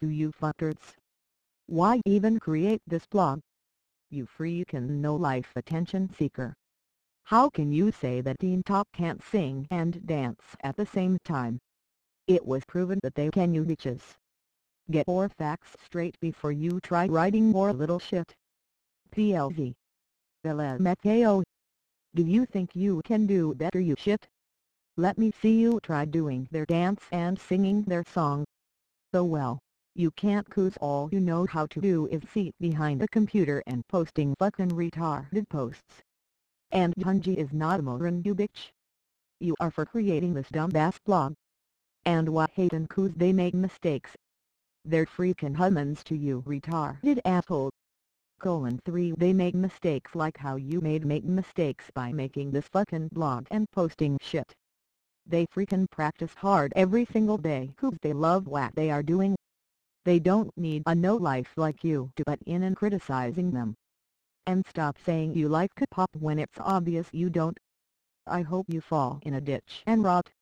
You fuckers. Why even create this blog? You freaking no-life attention seeker. How can you say that Teen Top can't sing and dance at the same time? It was proven that they can, you bitches. Get your facts straight before you try writing more little shit. PLZ. LMFAO. Do you think you can do better, you shit? Let me see you try doing their dance and singing their song. So well, you can't, 'cause all you know how to do is sit behind a computer and posting fucking retarded posts. And Hunji is not a moron, you bitch. You are for creating this dumbass blog. And why hatin', 'cause they make mistakes. They're freaking humans to you, retarded asshole. 3 They make mistakes like how you make mistakes by making this fucking blog and posting shit. They freaking practice hard every single day 'cause they love what they are doing. They don't need a no-life like you to butt in and criticizing them. And stop saying you like K-pop when it's obvious you don't. I hope you fall in a ditch and rot.